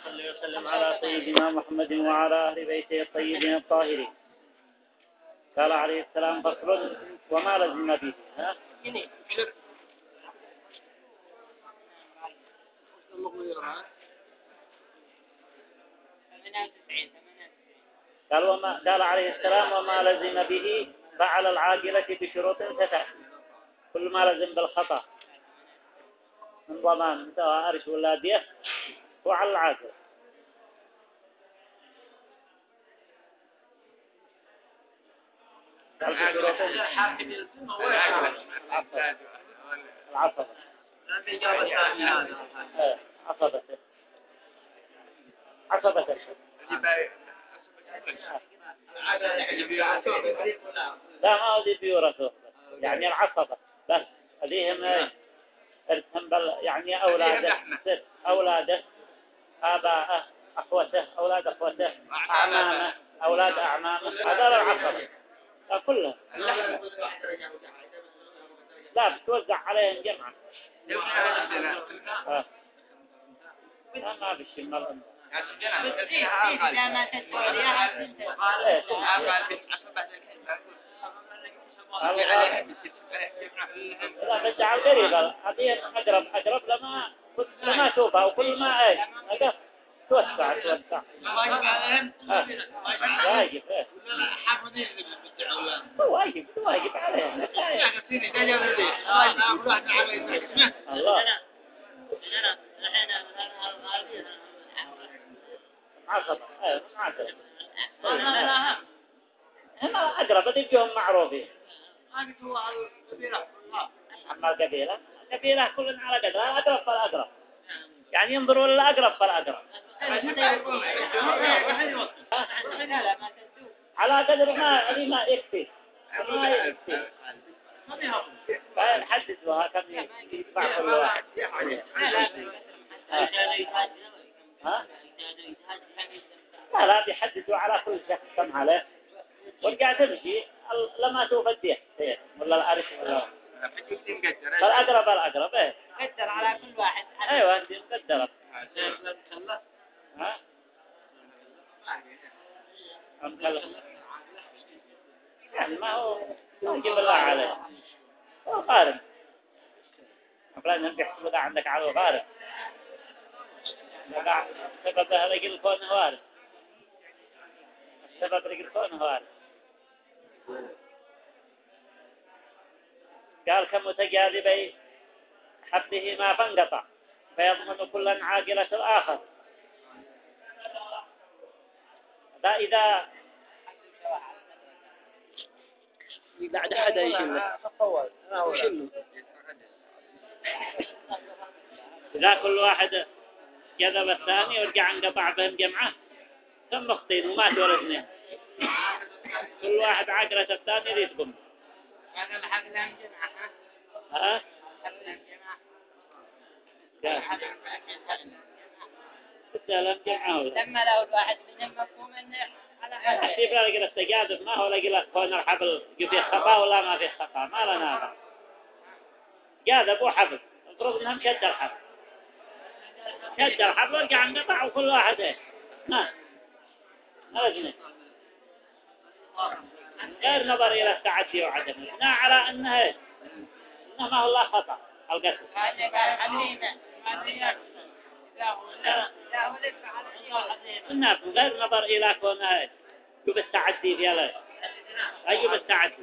صلى وسلم على سيدنا محمد وعلى أهل بيته الطيبين الطاهرين. قال عليه السلام: فصل وما لزم به. قال عليه السلام: وما لزم به فعلى العاقلة بشروط ستأتي. كل ما لزم بالخطأ من ضمان سواء أرش ولا ديه هو على العاقلة. العصبة عصبة لا، ما هو ذي بيورثه، يعني العصبة بس هذه هم يعني أولاده آباءه أخوته أولاد أخوته أعمامه أولاد أعمامه، هذا العصبة كلها. لا بتوزع عليهم جمعة. ما بشي مرة لا بدع قريبا هذه أقرب لما توبها وكل ما أقف توسع واجب واجب عليهم الله عصب هم أقرب تجيهم معروفين. أما القبيلة كلنا على قدر الأقرب فالأقرب، يعني ينظروا للأقرب فالأقرب على قدر ما يكفي فنحددها كم يدفع كل واحد. لا بيحددوا على كل شخص كم عليه ورجع تمشي لما توفديه ولا الأرش ولا فالأقرب قدر على كل واحد. أيوة أنت مقدرة. ها يعني ما هو يجيب الله عليه هو غارب. أفلان بيحسبوا ده عندك على غارب سبب هذا يقول كونه وارد. السبب يقول كونه وارد. قال كمتجاذبي حبه ما فانقطع فيضمن كل عاقلة الآخر. إذا بعد حدا يشله إذا كل واحد جذب الثاني ورجع انقطع بهم جمعة ثم مخطين وماتوا الاثنين كل واحد عاقلة الثاني اللي تقوم هذا الحق لهم جمعة. ها لهم جمعة لما لو الواحد منهم مفهوم انه على حد يبقى لقى التجاذب ما هو لقى كون الحبل فيه خطأ ولا ما فيه خطأ ما لنا جاذب وحبل المفروض انهم شد الحبل ورجع انقطع وكل واحد ما أجنه غير نظر إلى التعدي وعدمه لا على أنه ما هو الله خطأ القتل الناس غير نظر إلى كونه يجب التعدي في له يجب التعدي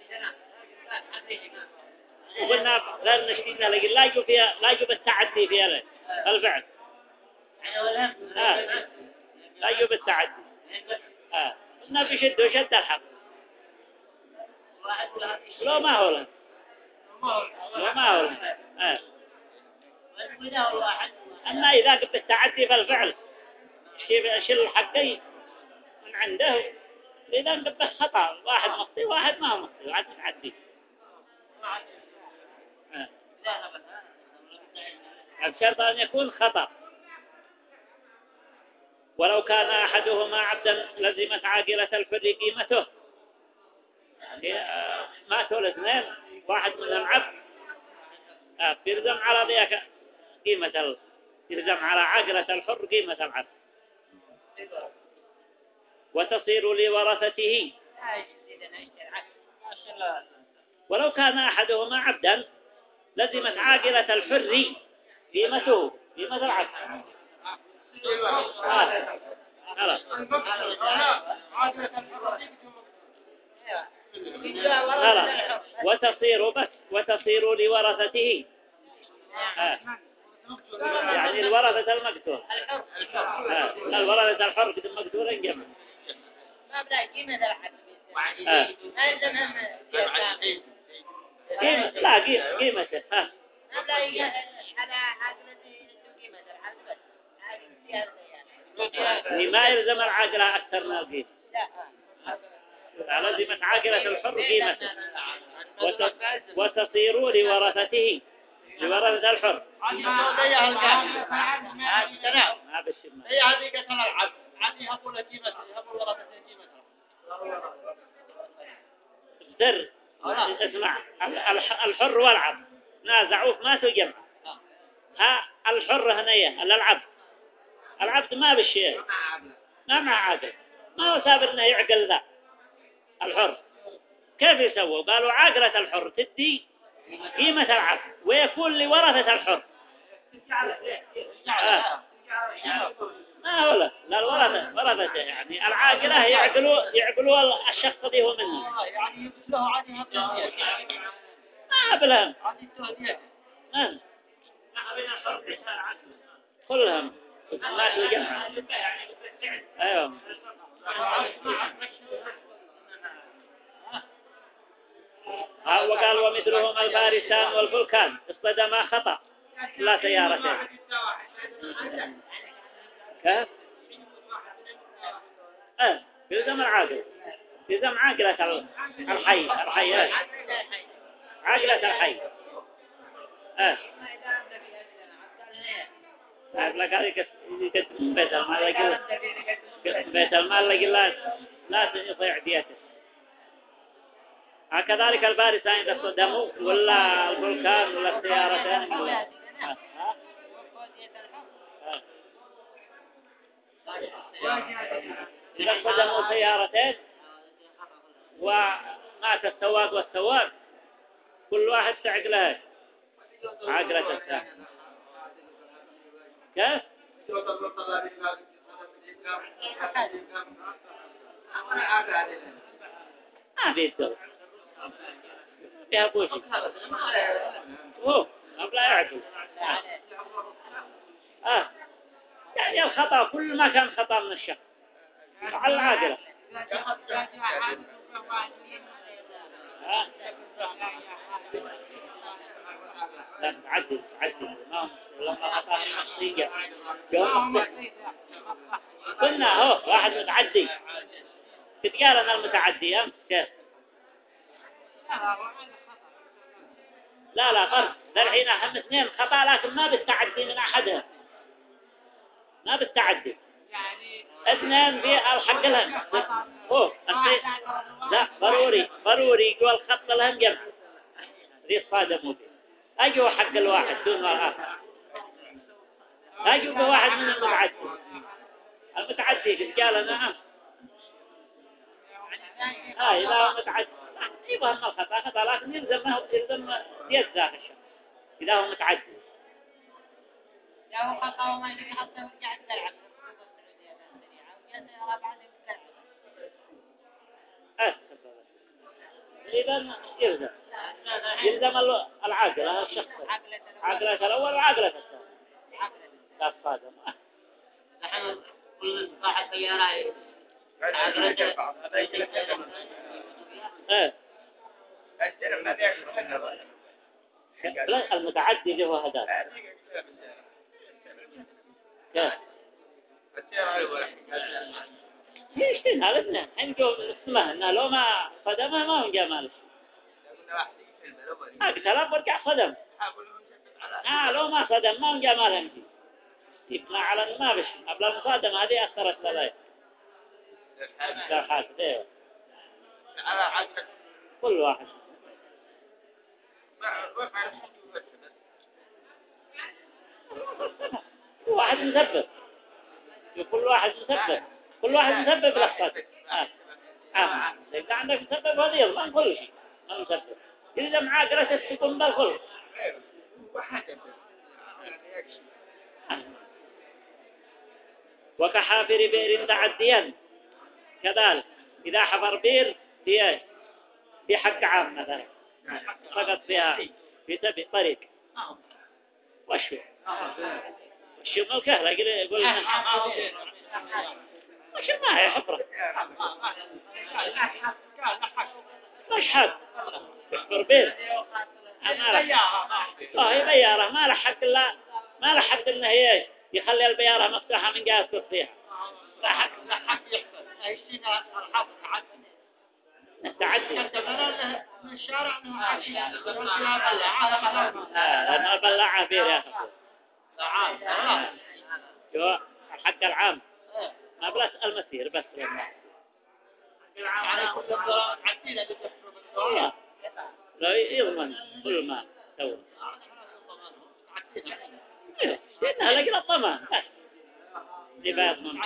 وقلنا غير نشتينا لكن لا يجب التعدي في له الفعل لا يجب التعدي النبي شد الحق لو ما هو له أما إذا قبل التعدي في الفعل شيل الحقين من عنده إذا قبل خطأ واحد مخطئ واحد ما مخطئ واحد متعدي الشرط أن يكون خطأ ولو كان أحدهما عبدا لزمت عاقلة الفر قيمته ماتوا الاثنين واحد منهم عبد يلزم على ذيك قيمة يلزم على عقلة الحر قيمة العبد وتصير لورثته ولو كان أحدهما عبدا لزمت عاقلة الحر قيمة العبد خلاص وتصير لورثته يعني الورثة المقتول الورثة الحر قد المقتول انجمع ما بلا قيمة العبد لا قيمته ما بلا على عقلتي قيمة العبد بس ما يلزم العاقلة أكثر من القيمة لازمت عاقلة الحر قيمته وتصير لورثته لورثة الحر ما بشر هي حقيقة العبد عندي هقول قيمة هقول ورثة قيمة سر اسمع الحر والعبد نازعوك ما تجمع ها الحر هنيه العبد ما بالشيء ما مع عاقل ما هو سابر انه يعقل ذا الحر كيف يسووا قالوا عاقلة الحر تدي قيمة العبد ويكون لورثة الحر ما هو لا ورثته يعني العاقلة يعقلوا الشخص اللي هو منه يعني يقتله عادي هقول ما بلهم عادي تهديه كلهم ما تجمع ايوه وقال ومثلهم الفارسان والفلكان اصطدما خطأ لا سيارتين كيف؟ يلزم العاقل يلزم عاقلة الحي عاقلة الحي لك هذه يقدم بيت المال لقل لا يضيع ديته كذلك الفارسان إذا صدموا ولا الفلكان ولا السيارتين إذا صدموا سيارتين ومات السواق والسواق كل واحد تعقله عقلة الثاني كيف؟ ما في الدول فيها بوشي لا يعدل يعني الخطأ كل ما كان خطأ من الشخص على العاقلة لا تعدل ما خطأ الشخصية قلنا هو واحد متعدي تتقال أنا المتعدي كيف لا فرق الحين هم اثنين خطأ لكن ما بالتعدي من أحدهم ما بالتعدي اثنين في الحق لهم لا ضروري يقول الخط لهم جمع ذي صادموا فيه أجوا حق الواحد دون الآخر أجوا بواحد من المتعدي قال نعم إذا هو متعدي يبقى هم الخطأ لكن يلزم يد ذاك الشخص إذا هو متعدي لا هو خطأ وما يجري حتى يرجع الدلع إذا يلزم العقل الشخص عقلة الأول وعقلة الثاني لا تصادم نحن كل صاحب سيارة لا المتعدي اللي هو هذا كيف يشتين هذا ابنه عنده اسمه انه لو ما صدمه ما هو جمال اقترب ورجع صدم لو ما صدم ما هو جمال همشي يبنى على ما بش قبل المصادمة هذه أثرت عليه جرحات ايه كل واحد واحد مسبب، كل واحد مسبب، كل واحد مسبب لخبطة. إذا عندك مسبب هذا يضمن كل شيء، ما مسبب. إذا معاه قرأت تكون بالكل. وكحافر بئر تعديا كذلك إذا حفر بئر في حق عام مثلا فقط فيها في سبيل طريق وشو ملكه لا يقول وشو ما هي حفرة مش حق يحفر بئر هي بيارة ما لحق إلا ما لحق إنه هي يخلي البيارة مفتوحة من جهة تصفيها لا حق يحفر هيشينا الحفر تعدي من الشارع انه عادي فيها بلعة لأن البلاعة بير يا أخي شو حق العام ما بلا المسير بس يعني كل الضرائب عدينا اللي تحفر بالضرائب لا يضمن كل ما سوى إنها لقنا الضمان بس اللي بيضمن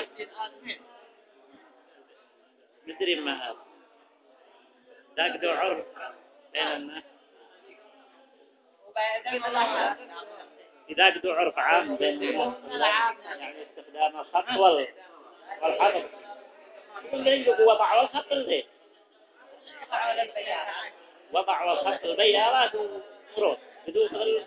مدري ما هذا تاقدوا عرف بين الناس إذا قدوا عرف عام بين الناس يعني استخدام الخط والحرف يقولون وضعوا الخط الزيت وضعوا الخط البيارات وفروض بدون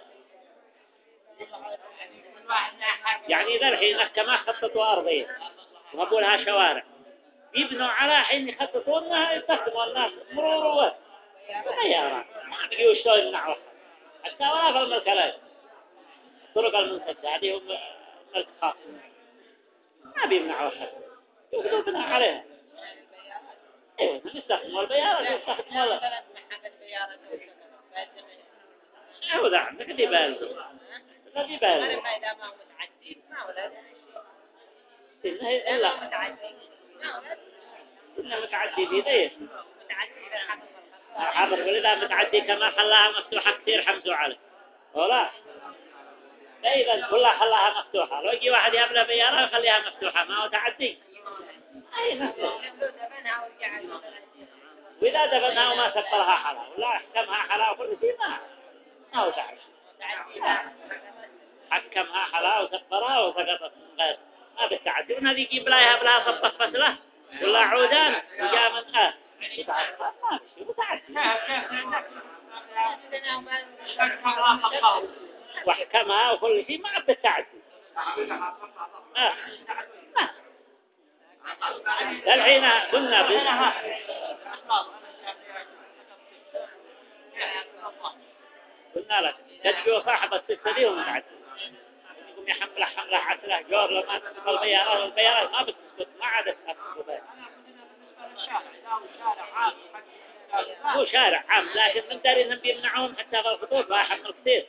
يعني إذا الحين كما خططوا أرضية وهبولها شوارع يبنوا على حين يخططونها يستخدموا الناس مرور وبيارات ما بيجوا يشتغلوا يمنعوا حتى ولا في المركلات الطرق المنسدة هذه هم ملك خاص ما بيمنعوا أحد يقدروا بناء عليها ايوه نستخدموا البيارات نستخدموا هو ده عندك دي بالغ الذي بالغ إنه متعدي في ذي حاضر ولذا متعدي كما خلاها مفتوحة كثير حمزوا عليه ولا إذا كلها خلاها مفتوحة لو يجي واحد يبلى بيارة يخليها مفتوحة ما هو تعدي أي نفسه وإذا دفنها وما سفرها حلا ولا حكمها حلا وكل شيء ما هو تعدي حكمها حلا وسفرها وسقطت من غير ما بالتعدي وإن هذه يجيب لها صفت له ولا عودان وجاء من ما بشي متعدي واحكمها وكل شيء ما بالتعدي الحين كنا قلنا لك تجوا صاحب الستة ومتعدي يقوم يحمله حمله عسله جور لما تدخل البيارات ما بتسكت ما عادت تسكت هو شارع عام لكن من داري انهم بيمنعون حتى في الخطوط لا يحمل كثير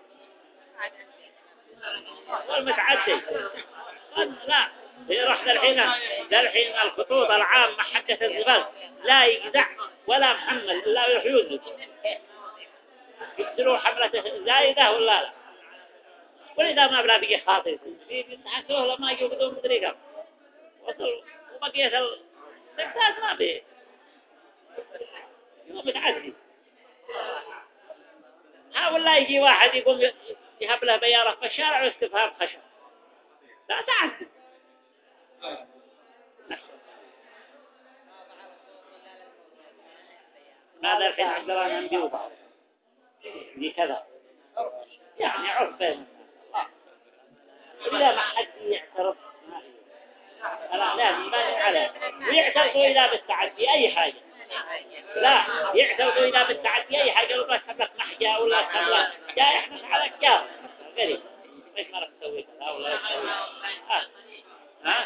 والمتعدي لا يروح للحين الخطوط العامة حقة الزبال لا يجدع ولا محمل إلا يروح يوزن يقتلوا حملة زايدة ولا لا ولذا ما بلا بيجي خاطئ يتحسوه لما يجوا مدري كم وصل وبقية السكتات ما بيه يوم متعدي ولا يجي واحد يقوم يهب له بيارة في الشارع واستفهام خشب لا تعدي ماذا الحين عبد الله من بيوضع دي كذا يعني عرف بين إذا ما حد يعترض لا لازم يبان عليه ويعترضوا إذا بالتعدي أي حاجة لا يعترضوا إذا بالتعدي أي حاجة ولا تبلك محجة ولا تبلك جاي يحمس على الجار غريب ايش ما راح تسوي كذا ولا تسوي ها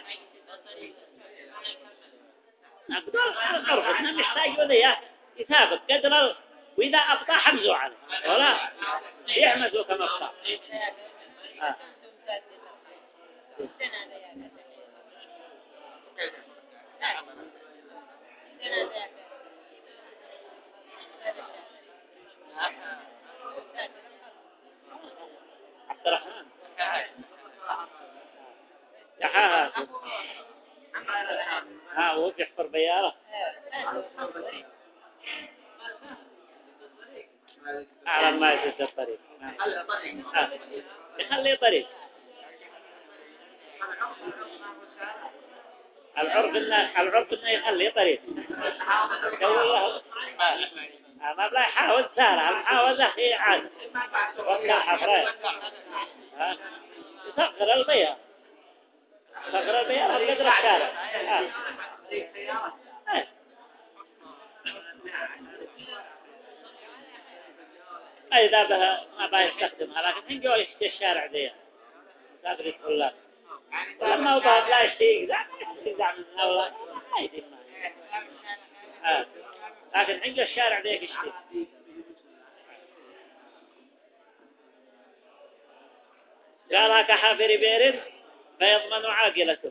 نقدر العرف احنا محتاجون اياه يسابق قدر واذا ابطا حمزوا عليه ولا يحمزوا كما ابطا عبد الرحمن ها هو بيحفر بيارة أعلم ما يجوز الطريق يخلي طريق العرف إنه يخلي طريق يقول له ما بلا يحاول سارة يحاول أخي عاد وقت الحفرين يصغر البيار بقدر الشارع إذا بها ما بيستخدمها لكن هنجوا يشتري الشارع ذي لا أدري تقول لا لما هو بعد لا يشتري ذا من أولا ما يدين لكن هنجوا الشارع ذيك يشتري قالها كحافر بير فيضمن عاقلته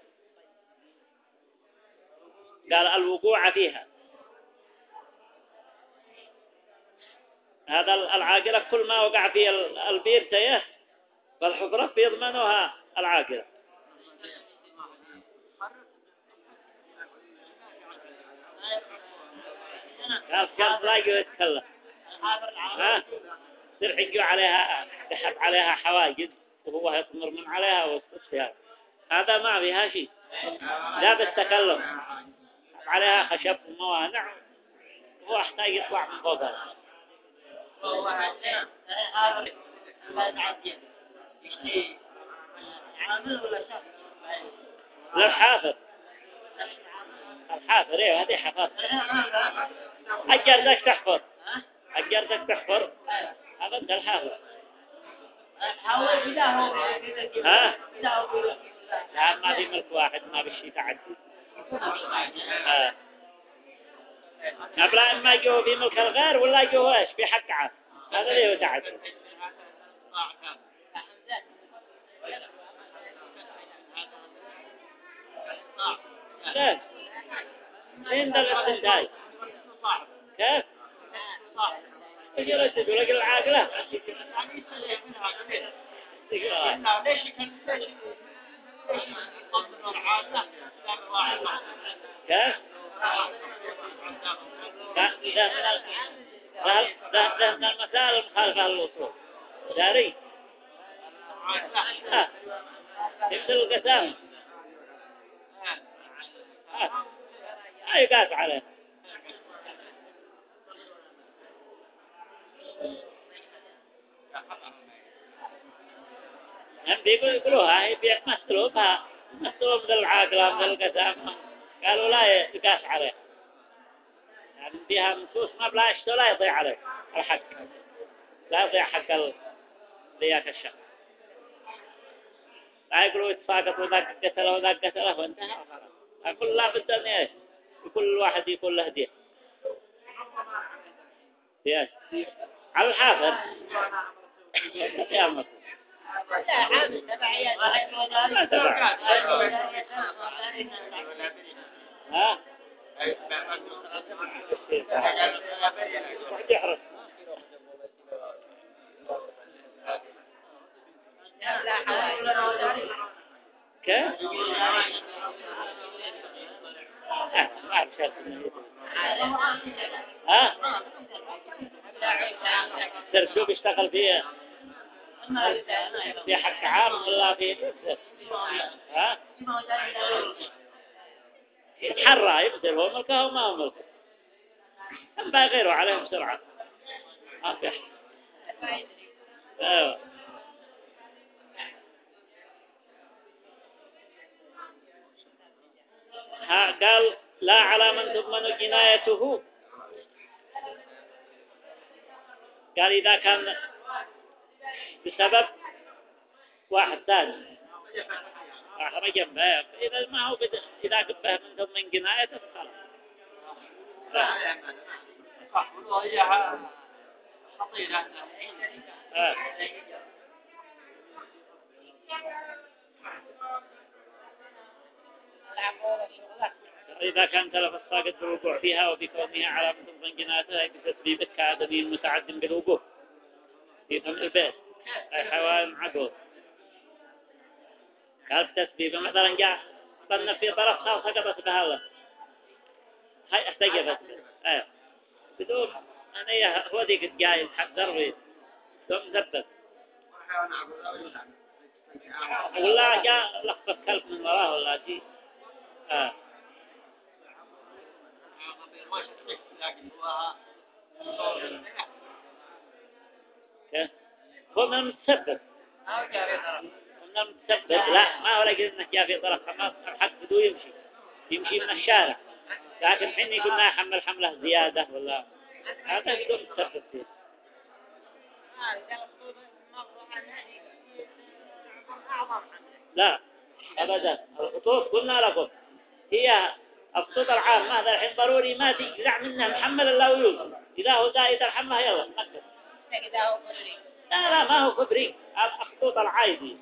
قال الوقوع فيها هذا العاقلة كل ما وقع في البير تيه فالحفرة يضمنها العاقلة قال كان تلاقيه يتكلم ترحقوا عليها تحب عليها حواجز وهو يطمر من عليها ويستصفيها هذا ما فيها شيء لا بالتكلم عليها خشب وموانع هو يحتاج يطلع من فوقها للحافر الحافر ايه هذه حفر أجردك تحفر هذا انت الحافر ها لا ما في ملك واحد ما بالشي تعدي نبلا إما يجوه في ملك الغير ولا يجوه إيش في حق عام هذا اللي هو تعدي لا مين ده الاستنتاج كيف يجرد يقول لك العاقلة كيف ده من المسائل المخالفة للأصول داري يمثل القسام أي قاس عليه هم يقولوها هي بيمثلوها مثلوا مثل العاقلة مثل القسام قالوا لا يقاس عليه يعني فيها نصوص ما بلا يشتو لا يضيع عليه الحق لا يضيع حق ذيك الشخص لا يقولوا يتساقط وذاك قتله وانتهى أقول لا بد أن إيش كل واحد يكون له دين إيش على الحافر يا مصر لا تبع ها واحد يحرص كيف؟ ما بشرط ها؟ شو بيشتغل فيه في حق عام ولا في ها؟ يتحرى يبذل هو ملكه وما هو ملكه هم بغيروا عليه بسرعة أصح قال لا على من تضمن جنايته قال إذا كان بسبب واحد ثاني أخرج به إذا ما هو إذا كبه من ضمن جنايته خلاص إذا كان تلف الساقط بالوقوع فيها وبكونها على ضمن جنايته أي بتسبيبه كآدمي متعد بالوقوع في فم البيت أي حيوان عقل قال في تسبيبه مثلا جاء ظن في طرفها وسقطت بهذا هاي استجابت ايوه بدون أنا هو ذيك جاي حق دربي ثم ثبت ولا جاء لخبط كلب من وراه ولا شيء هو من المتثبت من المتثبت لا ما هو لقيت انك جاء في طرف الحق بدو يمشي من الشارع لكن حين يقولنا يحمل حمله زيادة ولا هذا بدون متثبت فيه لا أبدا الخطوط قلنا لكم هي الخطوط العامة هذا الحين ضروري ما تجزع منها محمل إلا ويوز إذا هو زائد الحمله يلا نكتب لا ما هو كبري الخطوط العادي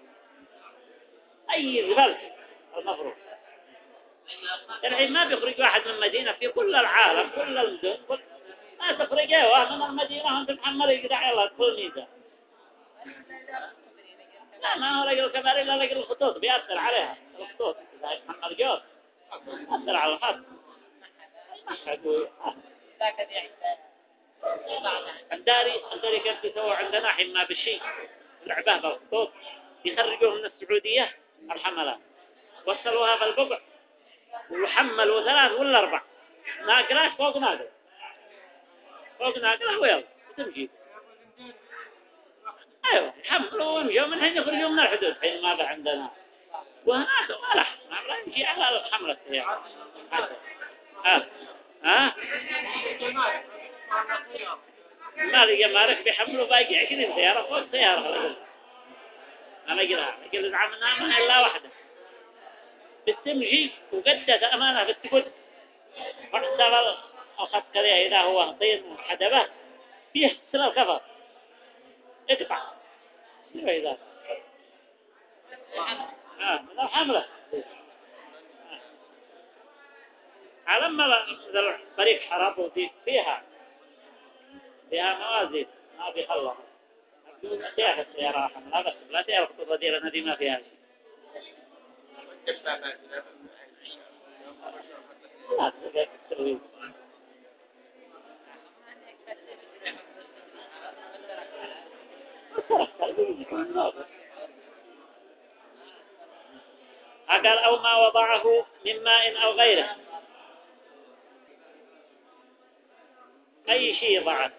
أي زبل المفروض الحين ما بيخرج واحد من مدينة في كل العالم كل المدن ما تخرجه واحد من المدينة وانت محمل يقدع يلا كل ميزة لا ما هو لقل كبار إلا لقل الخطوط بيأثر عليها الخطوط إذا محمل جوز أثر على الخط عنداري كانت يسووا عندنا حين ما بالشيء لعبه بالخطوط يخرجوه من السعودية الحملات وصلوها بالبقع وحملوا 3 ولا 4 ناقلات فوق ناقلة ويلا تمشي ايوه حملوا ويمشوا من حين يخرجوا من الحدود حين ما عندنا وهناك ما يمشي على الحملة يعني ما لقى مالك بيحملوا باقي 20 سيارة فوق سيارة أنا قلت عملنا ما إلا واحدة بتمشي وقدت أمانة بتقول فحسب الخط كذا إذا هو طين حدبه فيه سنة الكفر اقطع إذا من الحملة على ما الطريق حرب وفي فيها موازين ما بيخلص سياح السيارة حملة بس لا سيارة خطوط وديرة ندي ما فيها لا تسوي قال أو ما وضعه من ماء أو غيره أي شيء ضعه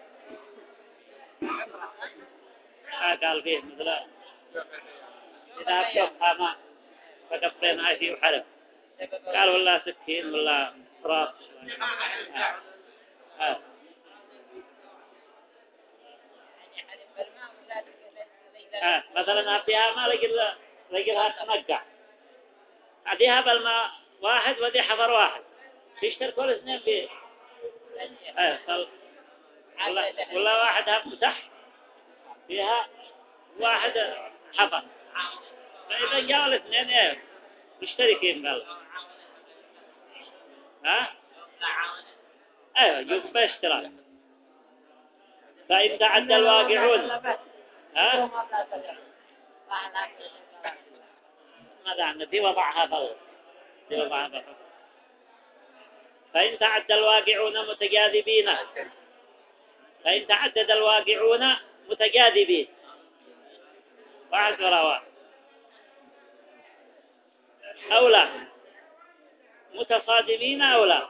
قال فيه مثل إذا أبدأ ماء فقفلنا شيء وحرب قال ولا سكين ولا صراط مثلا فيها ما لقيها تنقع هذه بالماء واحد ودي حفر واحد يشتركوا الاثنين فيه ولا واحد مسح فيها واحد حفر فإذا جاءوا الاثنين مشتركين قال ايوه يجب اشتراك فإن تعدى الواقعون ماذا عندنا في وضعها فضل فإن تعدى الواقعون متجاذبين فإن تعدد الواقعون متجاذبين واحد وراء واحد أو لا متصادمين أو لا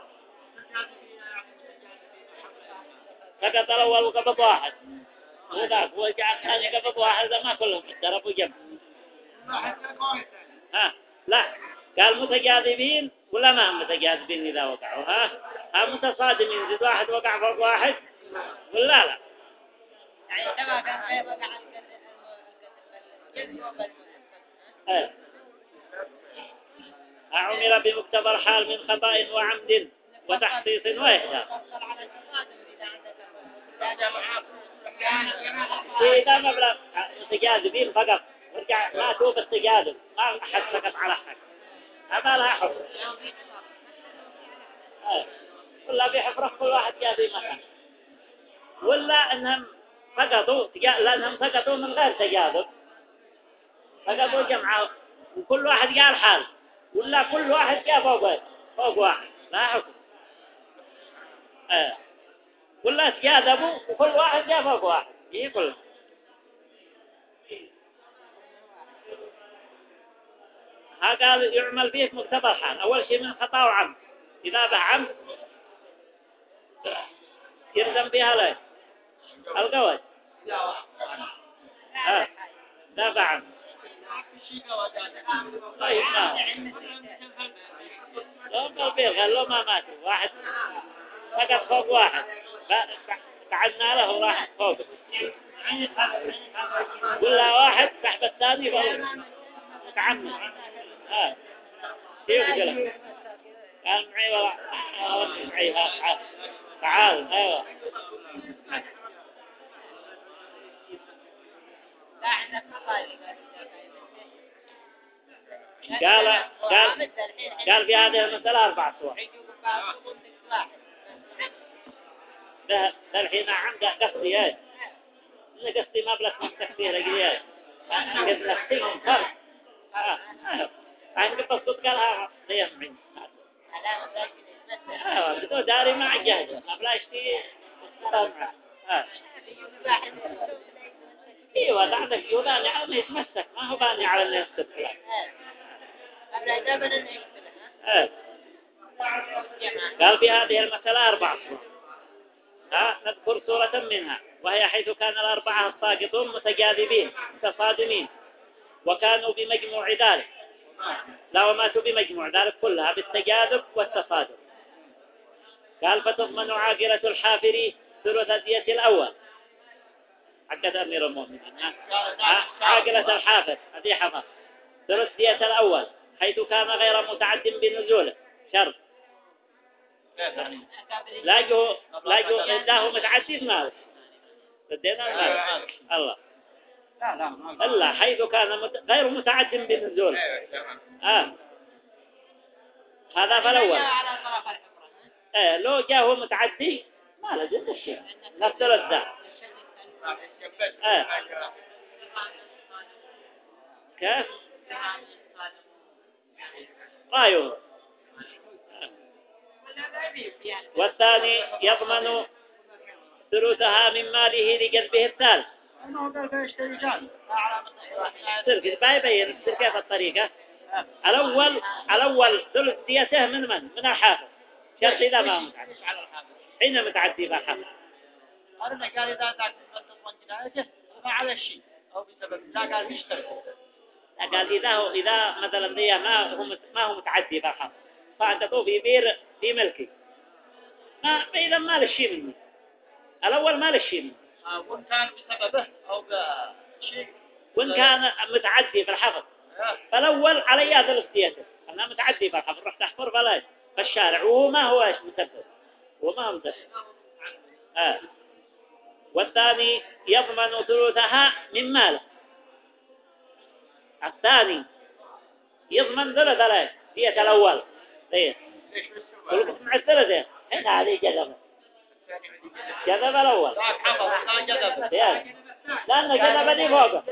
فقط الأول وقبض واحد وذاك وجاء الثاني قبض واحد ما كلهم ضربوا جنب لا قال متجاذبين ولا ما متجاذبين إذا وقعوا ها متصادمين زد واحد وقع فوق واحد ولا لا يعني سواء كان وقع عمل بمقتضى الحال من خطأ وعمد وتحصيص وإحداث إذا مبلغ متجاذبين فقط ورجع ما توب التجاذب ما أحد سقط على حد هذا لها حكم ولا بيحفرق كل واحد جاذب مثلا ولا أنهم سقطوا لأنهم سقطوا من غير تجاذب سقطوا جمعوا وكل واحد قال حال ولا كل واحد جاء فوق واحد لا حكم ولا تجاذبوا وكل واحد جاء فوق واحد يقول ها قال يعمل فيه مقتضى الحال أول شيء من خطأ وعمد إذا به عمد يلزم فيها ليه القواد لا بعمد طيب لو بالغ لو ما ماتوا واحد فقط فوق واحد بعدنا له راح فوق ولا واحد تحت الثاني فوق تعمد كيف قال قال معي ولا معي تعال ايوه قال في هذه المسألة 4 صور ده الحين عم قصدي ايه إن قصدي ما بلس من تكفير اجريات قد نفسي فرق عن قبل صدق لها ضيام عندي بدو داري مع جهد ما بلا يشتي ايوه ده عندك يوداني على يتمسك ما هو باني على اللي يستطيع قال في هذه المسألة 4 صور نذكر صورة منها وهي حيث كان الأربعة الساقطون متجاذبين متصادمين وكانوا بمجموع ذلك لا وماتوا بمجموع ذلك كلها بالتجاذب والتصادم قال فتضمن عاقلة الحافر ثلث الدية الأول حقت أمير المؤمنين عاقلة الحافر هذه حفظ ثلث الدية الأول حيث كان غير متعد بنزوله شرط لاجوا إنه متعدد مال ردينا المال الله الله حيث كان غير متعد بنزوله هذا فالأول لو جاءه متعدي ما لازم الشيء نفس الأجزاء كيف رايه والثاني يضمن ثلثها من ماله لجذبه الثالث سرق ما يبين كيف الطريقة الأول ثلث ديته من الحافظ شرط إذا ما متعدي حين متعدي بالحافظ أنا قال إذا ذاك تضمن جنايته ما على الشيء أو بسبب لا قال يشتري قال إذا مثلا دي ما هو متعدي بالحافظ فأنتوا في بير في ملكي ما إذا ما للشيء مني الأول ما للشيء مني وإن كان بسببه أو بشيء وإن كان متعدي في الحفظ فالأول علي هذا الاختيار أنا متعدي في الحفظ رحت أحفر بلاش في الشارع وهو ما هو مسبب هو ما هو مسبب والثاني يضمن ثلثها من ماله الثاني يضمن ثلث دية الأول طيب كل مع الثلثين هنا هذه جذب الأول لأن جذب دي فوقه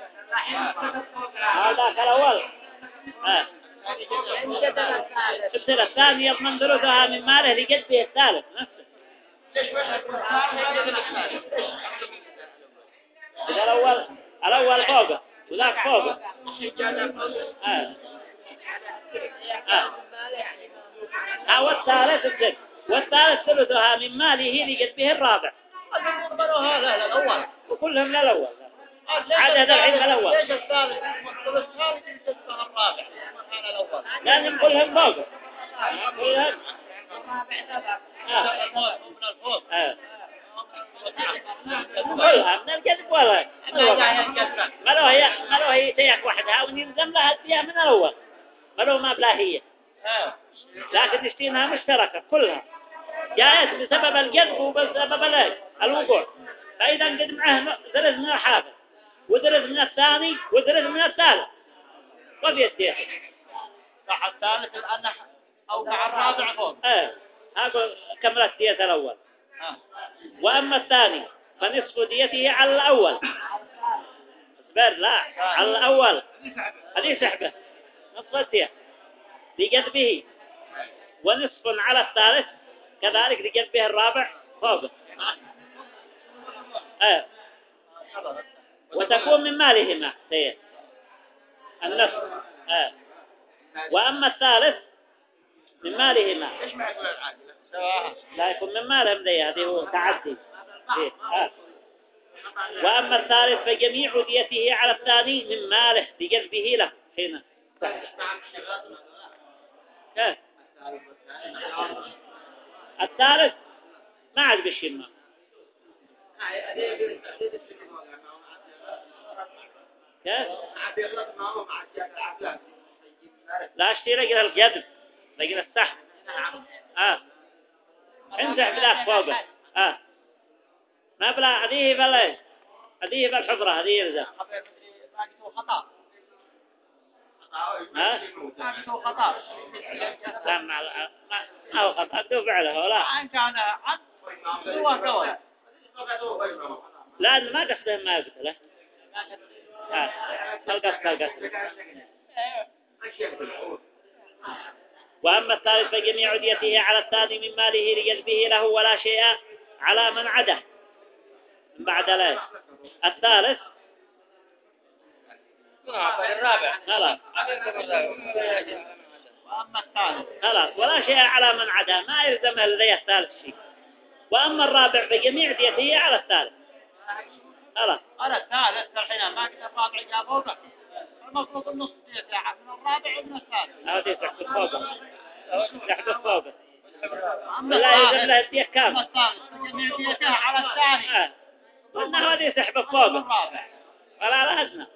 هذا الأول الثاني يضمن ثلثها من ماله لجده الثالث نفسه إذا الأول فوقه وذاك فوقه والثالث ثلثها من ماله لجذبه الرابع لا الأول وكلهم للأول عدد العلم الأول ليش الثالث والثالث يجذبه الرابع كان الأول لازم كلهم فوقه كلهم من الفوق كلها من الجذب ولا ما له هي تيك وحدها ونلزم لها الدية من الأول ما له ما بلا هي لكن نشتينها مشتركة كلها جاءت بسبب الجذب وبسبب الوقوع فإذا قد معه درس من الحافظ ودرس من الثاني ودرس من الثالث وفي الدية صح الثالث الآن أو مع الرابع فوق هذا كملت دية الأول وأما الثاني فنصف ديته على الأول اصبر لا على الأول هذه سحبة نصف الدية لجذبه، ونصف على الثالث كذلك لجذبه الرابع فوقه. وتكون من مالهما سيد النصف. وأما الثالث من مالهما ايش ما يقول العاقل؟ لا يكون من مالهم ذي، هذه هو تعدي. وأما الثالث فجميع ديته على الثاني من ماله بجذبه له حين الثالث ما عاد بالشمة. كيف؟ لا اشتري رجل الجذب رجل السحب. انزح بلاك فوقه. ما بلا هذه بلا هذه بالحفرة هذه يلزم. خطأ. خطأ. لا ما هو خطأ أدو فعله ولا. إن كان عد هو لا ما قصده ما يقتله. القصد. وأما الثالث فجميع ديته على الثاني من ماله لجذبه له ولا شيء على من عده. بعد ذلك الثالث الرابع خلاص. وأما الثالث خلاص ولا شيء على من عدا، ما يلزم لديه الثالث شيء. وأما الرابع فجميع ديته على الثالث. خلاص. أنا الثالث الحين ما قدر الرابع جاب فوقه، المفروض النص ديته من الرابع ومن الثالث. هذه تحت فوقه. تحت فوقه. أما لا يلزم له الديه كامل. الثالث فجميع ديته على الثاني. وأن هذه سحب فوقه. الرابع. ولا لازمه.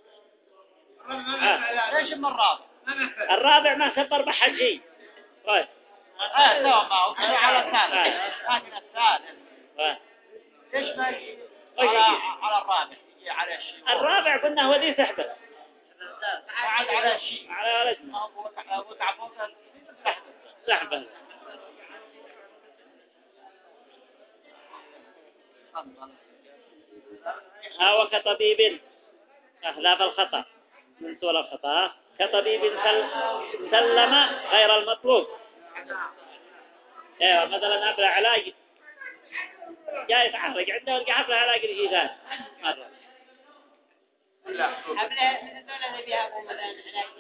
ليش من الرابع؟ الرابع ما كبر بحد شيء. طيب. سوا ما هو على الثالث. لكن الثالث. ليش ما يجي على الرابع؟ يجي على الشيء. الرابع قلنا هو ذي سحبه. قاعد على الشيء. على لازمه. وقع فوق سحبه. هو كطبيب أهذاب الخطأ من سؤال الخطأ كطبيب سلم غير المطلوب. ايوه مثلا أبلع علاج جاي يتعالج عنده ولقى حفله علاج الجيزان مرة. حفله من الدولة اللي فيها أبو مثلا علاج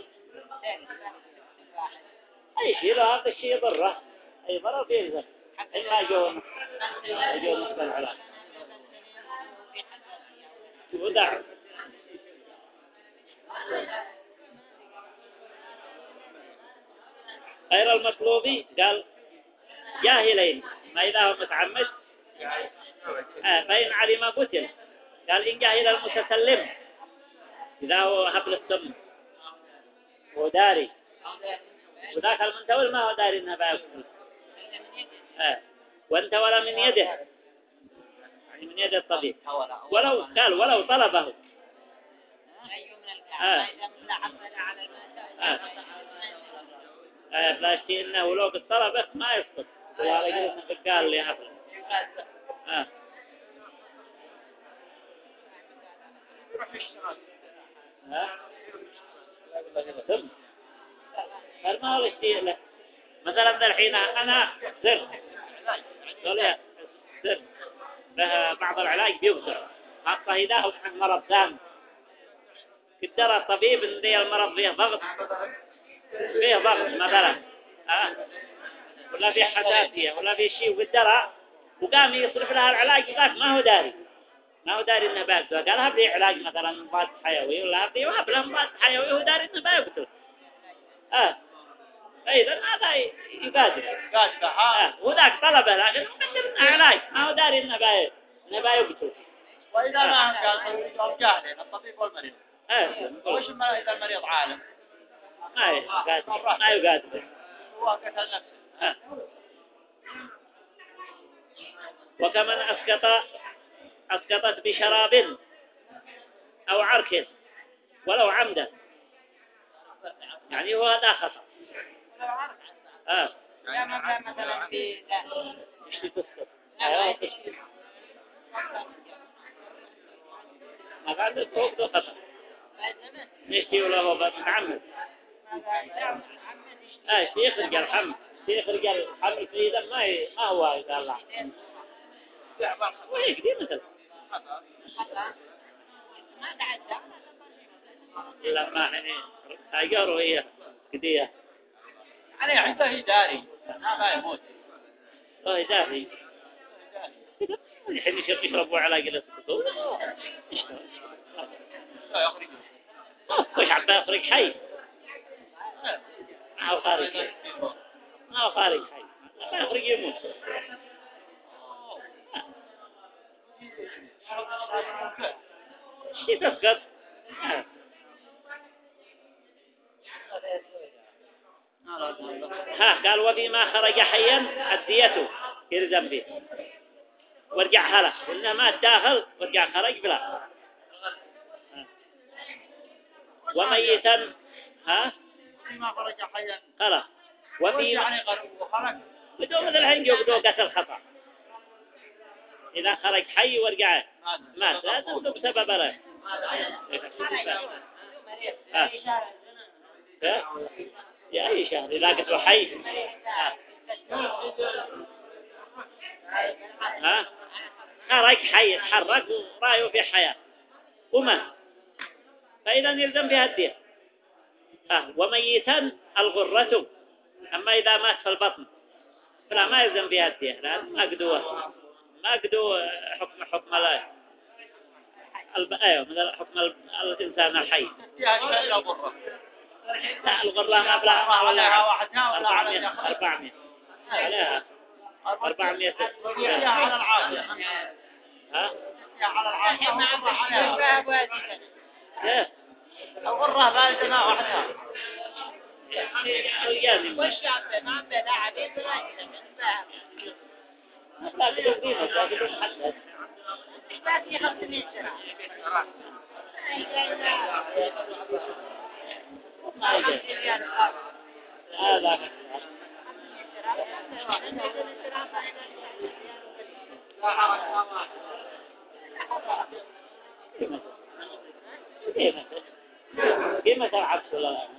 أي شيء له هذا الشيء يضره أي مرة فيه ذلك إما يجون مثل العلاج ودع. غير المطلوب قال جاهلين ما إذا هو متعمد فإن علم قتل. قال إن جاهل المتسلم إذا هو هبل السم هو داري، وذاك المنتول ما هو داري إنها بيقتل. وانت ولا من يده يعني من يد الطبيب ولو قال ولو طلبه. لا شيء إنه لو بالطلبك ما يسقط ولا يقول إنه قال لي حفل. ما هو الشيء له مثلا الحين أنا سر سر له بعض العلاج بيقدر خاصة إذا هو عن مرض ثاني قدر الطبيب إن ذي المرض فيه ضغط مثلا ولا فيه حساسية ولا فيه شيء وقدرها وقام يصرف لها العلاج ذاك ما هو داري إنه بيقتل. قال هب لي علاج مثلا مضاد حيوي ولا هب لي وهب له مضاد حيوي هو داري إنه بيقتل. إذا هذا يبادر وذاك طلبه لكن مقدر إنه علاج ما هو داري إنه بيقتل. وإذا ما قال جاهلين الطبيب والمريض وش ما إذا المريض عالم ما يقادر هو قتل نفسه. وكمن أسقطت بشراب أو عرك ولو عمدا يعني هو هذا خطأ. مثلا في مش تسقط ما قاعد فوق ده خطأ نشتي ولا هو متعمد يخرج الحمل يخرج الحمل في إذا ما هو قال الله وهيك دي مثل لما يعني أجروا هي كدية يعني عنده إداري ما يموت دافي الحين يشربوا على قلة الكتب لا يخرج وش عم يخرج حي ما هو خارج حي ما هو خارج حي ما يخرج يموت شيء تسقط قال وبما خرج حيا أديته يلزم به وارجع هلا قلنا ما داخل وارجع خرج بلا وميتا ما خرج حيا خلا وفي يعني خرج بدون مثل الحين يقدوا قتل خطأ إذا خرج حي وارجع مات لا تبدو بسبب له يا أي شهر إذا قتلوا حي خرج حي يتحرك ورايه في حياة ومات فإذا يلزم بها الدية وميتا الغرة أما إذا مات في البطن فلا ما يلزم بها الدية لأن ما قدوا حكم الله أيوه مثل حكم الإنسان الحي فيها شيء لا غرة لا الغرة ما بلا عليها وحدها ولا 400 عليها 400 فيها على العافية فيها على العافية عليها الغرة بالزماء وحدها وش ما بلا عبيد لا تقديمه لا تقديم محدد اشتاتني 500 سنة ما يجي هذا قيمة العبس ولا لا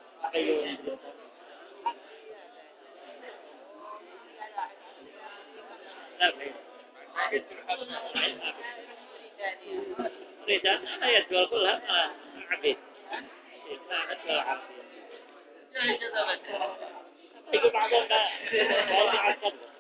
ريتان أنا يدور كلها ما عبيد ما أدور عبد يقول بعضهم لا يعتقد